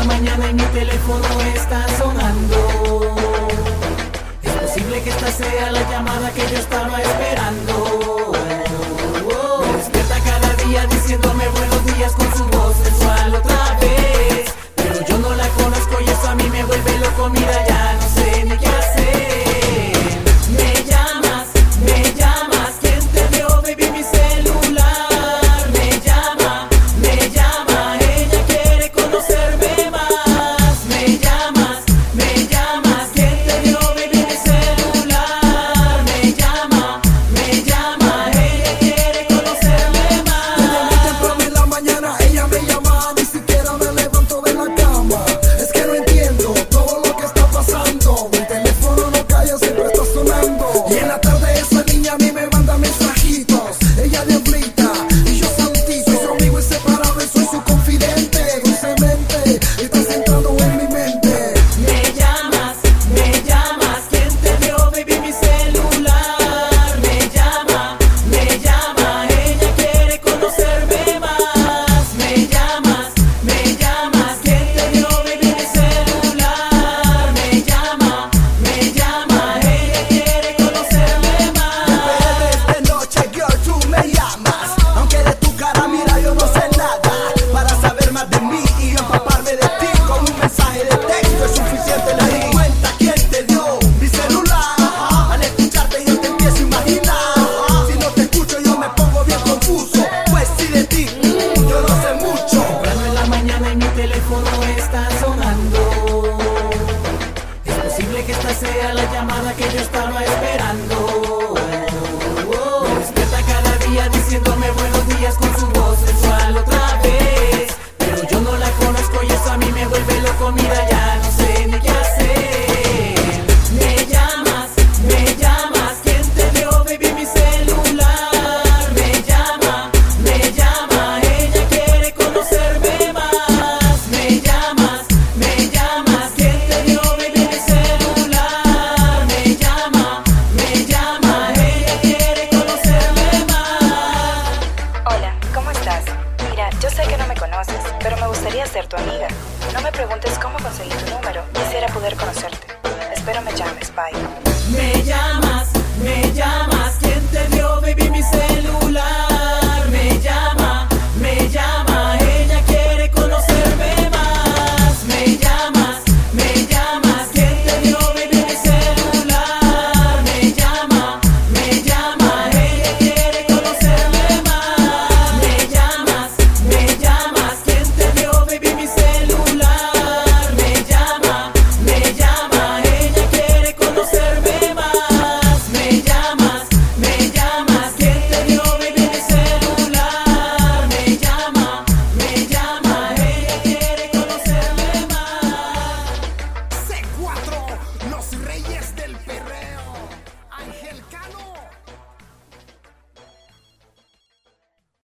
mañana y mi teléfono está sonando. Es posible que esta sea la llamada que yo estaba esperando. Me despierta cada día diciéndome buenos días con su voz sensual otra vez. Pero yo no la conozco y eso a mí me vuelve loco, mira ya no sé ni qué hacer. Me llamas, ¿quién te dio, baby, mi celular? Me llama, ella quiere conocerme más. Me llamas, ¿quién te dio, baby, mi celular? Me llama, ella quiere conocerme más. Desde muy temprano en la mañana ella me llama, ni siquiera me levanto de la cama. Es que no entiendo todo lo que está pasando. Mi teléfono no calla, siempre está sonando. Y en la tarde esa niña a mí me manda mensajitos. Ella diablita y yo santito. Soy su amigo inseparable, soy su confidente. Dulcemente estás entrando en mi mente. Me llamas, ¿quién te dio, baby, mi celular? Me llama, ella quiere conocerme más. Me llamas, ¿quién te dio, baby, mi celular? Me llama, ella quiere conocerme más. De noche, girl, tú me llamas. Aunque de tu cara, mira, yo no sé nada. Para saber más de mí y empaparme de ti, con un mensaje de texto es suficiente. Me di cuenta quién te dio mi celular. Al escucharte yo te empiezo a imaginar. Si no te escucho yo me pongo bien confuso. Pues sí, de ti yo no sé mucho. Temprano en la mañana y mi teléfono está sonando. Es posible que esta sea la llamada que yo estaba esperando. Me despierta cada día diciéndome buenos días con su voz sensual otra vez. Pero yo no la conozco y eso a mí me vuelve loco, mira ya no sé ni qué hacer. Me llamas, ¿quién te dio, baby, mi celular? Me llama, ella quiere conocerme más. Me llamas, ¿quién te dio, baby, mi celular? Me llama, ella quiere conocerme más. Hola, ¿cómo estás? Mira, yo sé que no me conoces, pero me gustaría ser tu amiga. No me preguntes cómo conseguí tu número, quisiera poder conocerte. Espero me llames, bye. Me llamas, ¿quién te dio, baby, mi celular?